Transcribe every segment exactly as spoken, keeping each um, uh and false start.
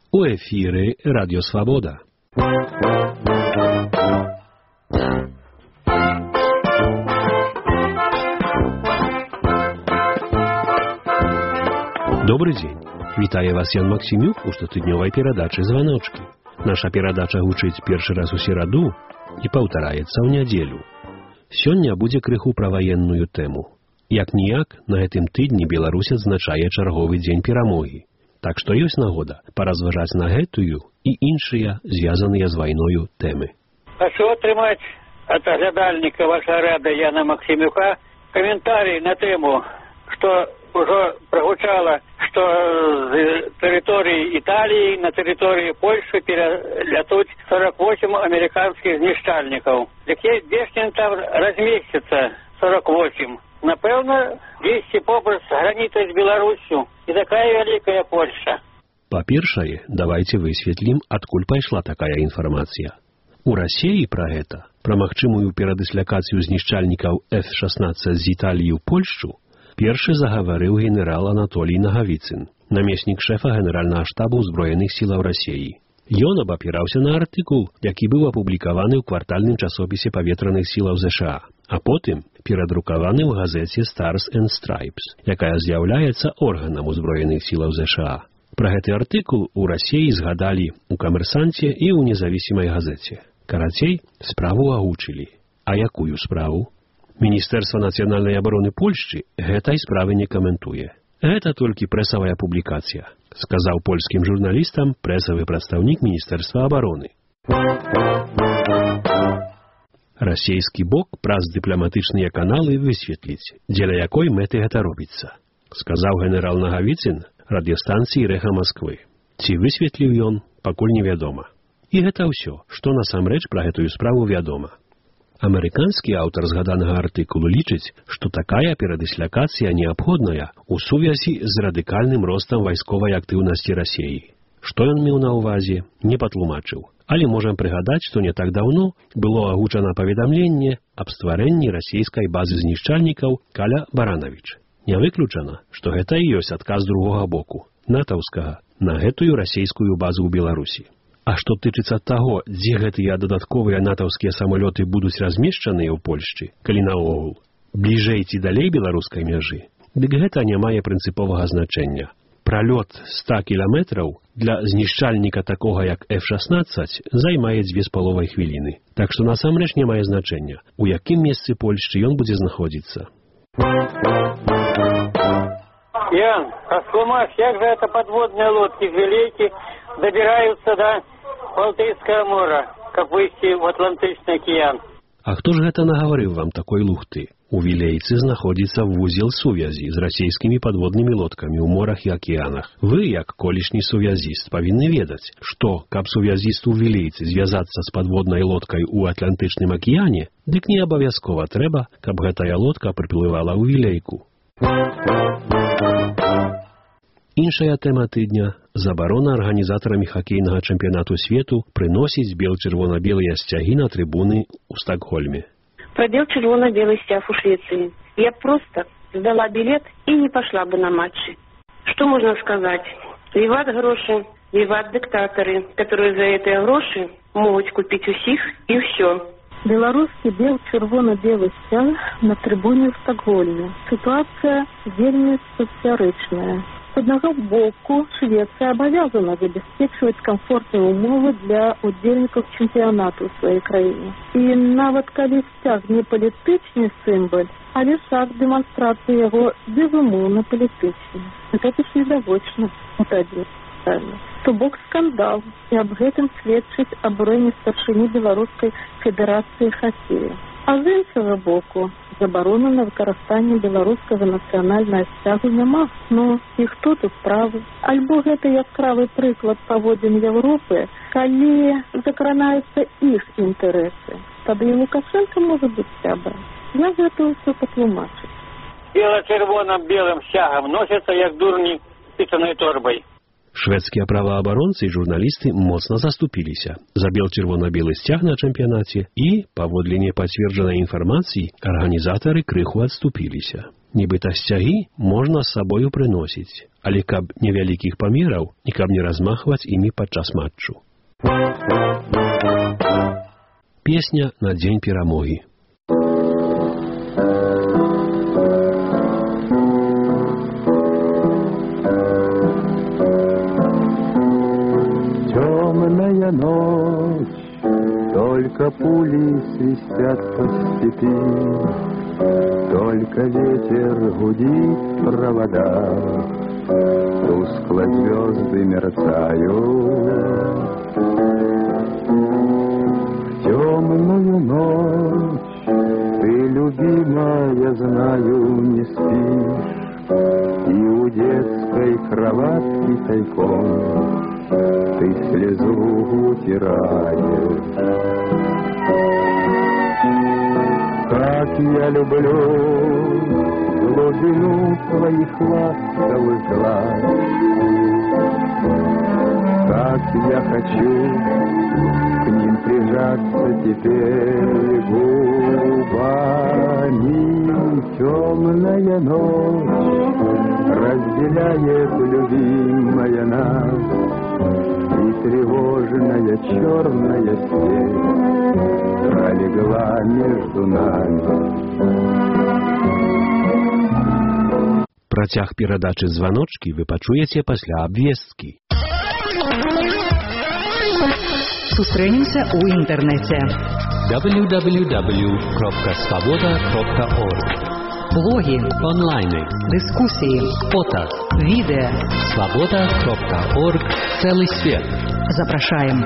У ефірі Радіо Свобода. Добрый день. Вітае вас Ян Максимюк у штотыднёвай перадачы «Званочкі». Наша перадача гучыць першы раз у сераду і паўтараецца ў нядзелю. Сёння будзе крыху пра ваенную тэму. Як-ніяк, на гэтым тыдні Беларусь адзначае чарговы дзень перамогі. Так што ёсць нагода паразважаць на гэтую і іншыя, звязаныя з вайною тэмы. Хочу атрымаць ад глядальніка ваша рада Яна Максимюка каментарый на тэму, што ўжо прагучала, што з тэрыторыі Італіі на тэрыторыі Польшы пералятуць сорок восемь амерыканскіх знішчальнікаў. Дык дзе ж там размесціцца сорок восемь? Напэўна, дзесьці побач з граніцай з Беларусю. І такая вялікая Польша. Па-першае, давайце высветлім, адкуль пайшла такая інфармацыя. У Расіі пра гэта, пра магчымую перадыслякацыю знішчальнікаў эф шаснаццаць з Італіі ў Польшчу, першы загаварыў генерал Анатолій Нагавіцын, намеснік шэфа генеральнага штабу ўзброеных сілаў Расіі. Ён абапіраўся на артыкул, які быў апублікаваны ў квартальным часопісе паветраных сілаў ЗША, а потым перадрукаваны ў газеце Stars and Stripes, якая з'яўляецца органам узброеных сілаў ЗША. Пра гэты артыкул у Расіі згадалі ў «Камерсанце» і ў незавісімай газеце. Карацей, справу агучылі. А якую справу? Міністэрства нацыянальнай абароны Польшчы гэтай справы не каментуе. Гэта толькі прэсавая публікацыя, сказаў польскім журналістам прэсавы прадстаўнік Міністэрства абароны. Расійскі бок праз дыпламатычныя каналы высветліць, дзеля якой мэты гэта робіцца, сказаў генерал Нагавіцын радыёстанцыі «Рэха Масквы». Ці высветліў ён, пакуль невядома. І гэта ўсё, што насамрэч пра гэтую справу вядома. Амерыканскі аўтар згаданага артыкулу лічыць, што такая перадыслякацыя неабходная ў сувязі з радыкальным ростам вайсковай актыўнасці Расіі. Што ён меў на ўвазе, не патлумачыў. Але можам прыгадаць, што не так даўно было агучана паведамленне аб стварэнні расійскай базы знішчальнікаў каля Баранавіч. Не выключана, што гэта і ёсць адказ другога боку, натаўскага, на гэтую расійскую базу ў Беларусі. А што тычыцца таго, дзе гэтыя дадатковыя натаўскія самалёты будуць размешчаныя ў Польшчы, калі наогул, бліжэй ці далей беларускай мяжы, дык гэта не мае прынцыповага значэння. Пралёт ста кіламетраў для знішчальніка такога, як эф шаснаццаць, займае дзве з паловай хвіліны. Так што насамрэч не мае значэння, у якім месцы Польшчы ён будзе знаходзіцца. Ян, растлумачь, як же это подводные лодки з Вілейкі добираются до Балтыйского мора, как выйти в Атлантычны океан? А хто ж гэта нагаварыў вам такой лухты? У Вілейцы знаходзіцца вузел сувязі з расійскімі падводнымі лодкамі ў морах і акіянах. Вы, як колішні сувязіст, павінны ведаць, што, каб сувязісту ў Вілейцы звязацца з падводнай лодкай у Атлантычным акіяне, дык не абавязкова трэба, каб гэтая лодка прыплывала ў Вілейку. Іншая тэма тыдня – забарона арганізатарамі хакейнага чэмпіянату свету прыносіць бел-чырвона-белыя сцягі на трыбуны ў Стокгольме. Пробел червоно-белый стяг у Швеции. Я просто сдала билет и не пошла бы на матчи. Что можно сказать? Виват гроши, виват диктаторы, которые за эти гроши могут купить усіх и все. Белорусский бел-червоно-белый стяг на трибуне в Стокгольме. Ситуация вельми специфичная. С одного боку, Швеция обязана обеспечивать комфортные умовы для удзельников чемпионата в своей краине. И нават калі сцяг не політычны символ, але шаг демонстрации его безумовно політычны. Это ж недовольно. То бок скандал, и об этом сведчыць абурэнне старшыні Беларускай федэрацыі хакея. А з іншага боку, забарону на выкарыстанне беларускага нацыянальнага сцягу няма. Ну, і хто тут правы? Альбо гэта яскравы прыклад паводзін Европы, калі закранаюцца іх інтарэсы. Тады і Лукашенко можа быць сябрам. Я гэта ўсё патлумачыць. Бело-чырвоным белым сцягам носяцца як дурні пісанай торбай. Шведскія праваабаронцы і журналісты моцна заступіліся за бел-чырвона-белы сцяг на чэмпіянаце і, паводле непацверджанай інфармацыі, арганізатары крыху адступіліся. Нібыта сцягі можна з сабою прыносіць, але каб невялікіх памераў і каб не размахваць імі падчас матчу. Песня на дзень перамогі. Темная ночь, только пули свистят по степи, только ветер гудит в проводах, тускло звезды мерцают. В темную ночь ты, любимая, знаю, не спишь, и у детской кроватки тайком ты слезу утираешь. Как я люблю глубину твоих ласковых глаз, как я хочу к ним прижаться теперь губами. Темная ночь разделяет, любимая, нас, и тревожная черная сеть пролегла между нами. Працяг перадачы званочкі вы пачуеце пасля абвесткі. Сустрэнемся ў інтэрнэце. дабл ю дабл ю дабл ю крапка свабода крапка орг. Блоги, онлайны, дискуссии, фото, видео. свобода крапка орг. Целый свет. Запрашаем.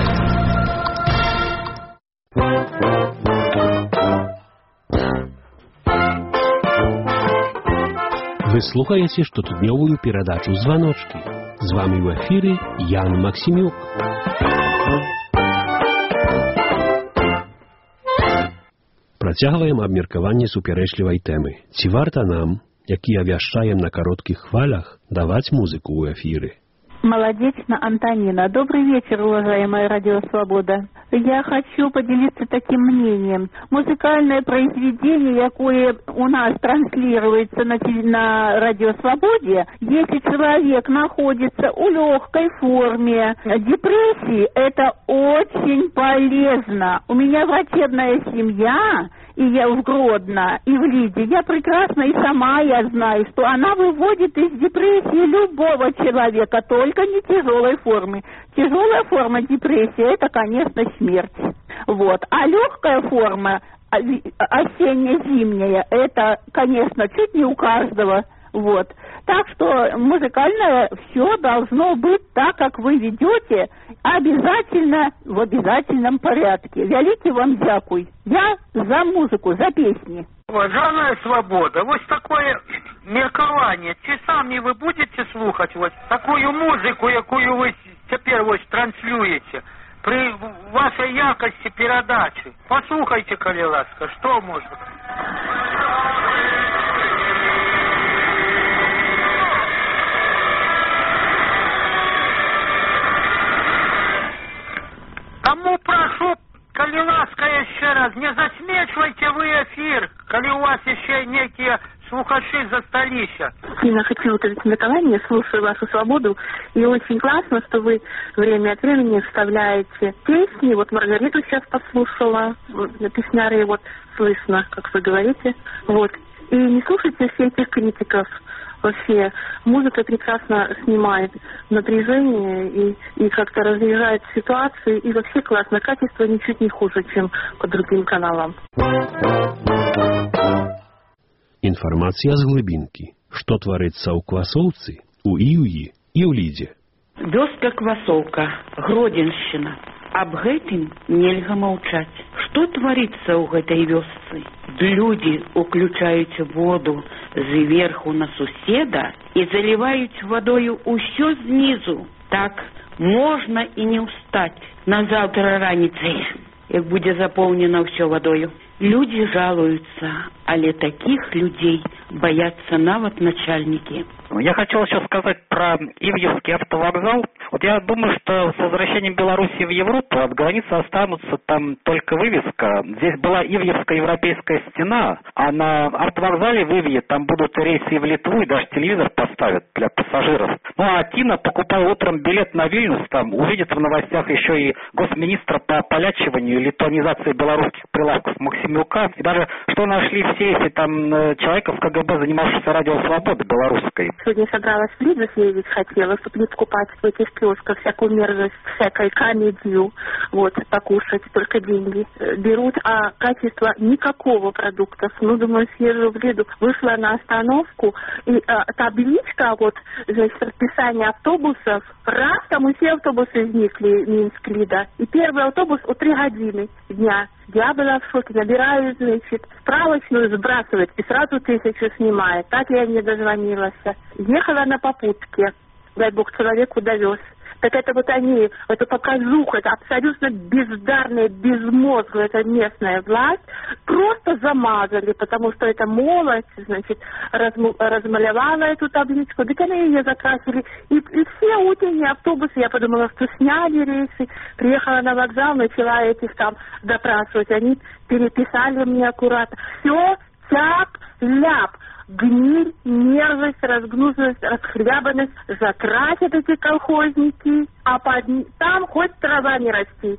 Вы слухаеце штотыднёвую перадачу «Званочки». З вами в эфире Ян Максимюк. Працягваем абмеркаванне супярэчлівай тэмы. Ці варта нам, якія вяшчаем на кароткіх хвалях, даваць музыку ў эфіры? Молодечно, Антонина. Добрый вечер, уважаемая Радио Свобода. Я хочу поделиться таким мнением. Музыкальное произведение, какое у нас транслируется на, на Радио Свободе, если человек находится в легкой форме депрессии, это очень полезно. У меня врачебная семья, и я в Гродно, и в Лиде. Я прекрасно и сама я знаю, что она выводит из депрессии любого человека, только не тяжелой формы. Тяжелая форма депрессии – это, конечно, смерть. Вот. А легкая форма, осенне-зимняя, это, конечно, чуть не у каждого. Вот. Так что музыкальное все должно быть так, как вы ведете, обязательно в обязательном порядке. Великий вам дякуй. Я за музыку, за песни. Уважаемая Свобода, вот такое меркование. Чи самі ви будете слухати ось такую музику, яку ви тепер ось транслюєте при вашій якості передачі? Послухайте, коли ласка, що можна? Тому прошу, коли ласка, еще раз, не засмечивайте вы эфир, коли у вас еще некие слухачи за столища. Я хочу выразить меркование, слушаю вашу свободу, и очень классно, что вы время от времени вставляете песни. Вот Маргариту сейчас послушала, песняры, вот слышно, как вы говорите. Вот. И не слушайте всех этих критиков. Вообще, музыка прекрасно снимает напряжение и, и как-то разряжает ситуацию. И вообще классно. Качество ничуть не хуже, чем по другим каналам. Інфармацыя з глыбінкі. Што тварыцца ў Квасоўцы, у Іўі і ў Лідзе. Вёска Квасоўка, Гродзеншчына. Аб гэтым нельга маўчаць. Што тварыцца ў гэтай вёсцы? Людзі уключаюць воду зверху на суседа і заліваюць вадою ўсё знізу. Так можна і не ўстаць. Назаўтра раніцай, як будзе запоўнена ўсё вадою. Людзі жалуюцца, але такіх людзей баяцца нават начальнікі. Я хотел еще сказать про Ивлевский автовокзал. Вот я думаю, что с возвращением Беларуси в Европу от границы останутся там только вывеска. Здесь была Ивлевская европейская стена, а на автовокзале в Ивле там будут рейсы в Литву и даже телевизор поставят для пассажиров. Ну а Тина, покупая утром билет на Вильнюс, там увидит в новостях еще и госминистра по полячиванию и литванизации белорусских прилавков Максимюка. И даже что нашли в сейфе там человека в КГБ, занимавшегося радио «Свобода» белорусской. Сегодня собралась в Лидов, я ведь хотела, чтобы не покупать в этих киосках всякую мерзость, всякую комедию, вот, покушать, только деньги берут, а качества никакого продукта. Ну, думаю, съезжу в Лиду. Вышла на остановку, и а, табличка, вот, значит, расписание автобусов, раз, там все автобусы изникли, Минск-Лида, и первый автобус о три годины дня. Я была в шоке, набираю, значит, справочную сбрасывать, и сразу тысячу снимает. Так я не дозвонилась. Ехала на попутке, дай бог человеку довез. Так это вот они, это показуха, это абсолютно бездарная, безмозглая, это местная власть, просто замазали, потому что эта молодь, значит, разм, размалевала эту табличку, так они ее закрасили. И, и все утренние автобусы, я подумала, что сняли рейсы, приехала на вокзал, начала этих там допрашивать, они переписали мне аккуратно. Все тяп-ляп. Гниль, мерзость, разгнузность, расхлябанность закрасят эти колхозники, а под... там хоть трава не расти.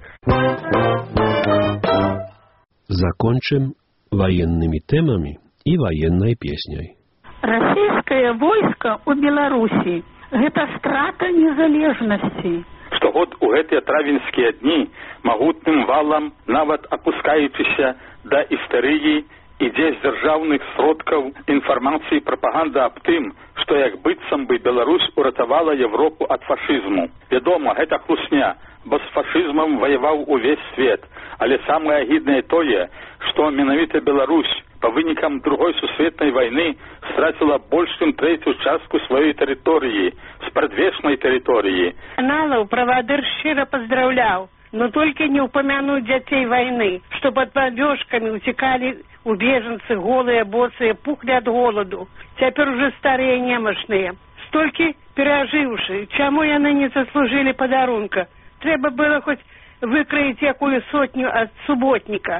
Закончим военными темами и военной песней. Российское войско у Беларуси – это страта незалежности. Что вот у гэтыя травеньскія дни могутным валом, нават опускаючыся до истории, ідзе з дзяржаўных сродкаў інфармацыі прапаганда аб тым, што як быццам бы Беларусь уратавала Европу ад фашызму. Вядома, гэта хлусня, бо з фашызмам ваяваў увесь свет. Але самае агіднае тое, што менавіта Беларусь па вынікам другой сусветнай вайны страціла больш чым трэцюю частку сваёй тэрыторыі, спрадвечнай тэрыторыі. Каналаў правадыр шчыра паздраўляў, но только не упомянуть детей войны, что под бомбежками утекали у беженцы голые, босые, пухли от голоду. Теперь уже старые немощные. Столько пережившие. Чему яны не заслужили подарунка? Треба было хоть выкроить якую сотню от субботника.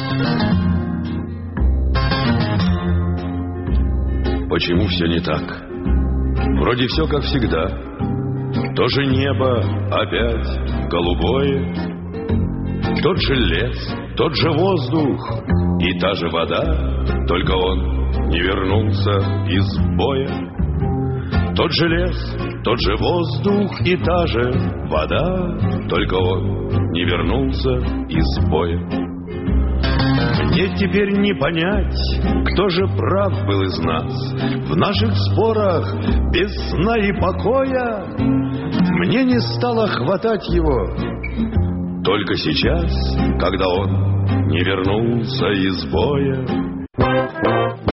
Почему все не так? Вроде все как всегда. То же небо опять голубое, тот же лес, тот же воздух и та же вода, только он не вернулся из боя. Тот же лес, тот же воздух и та же вода, только он не вернулся из боя. Мне теперь не понять, кто же прав был из нас в наших спорах без сна и покоя. Мне не стало хватать его только сейчас, когда он не вернулся из боя.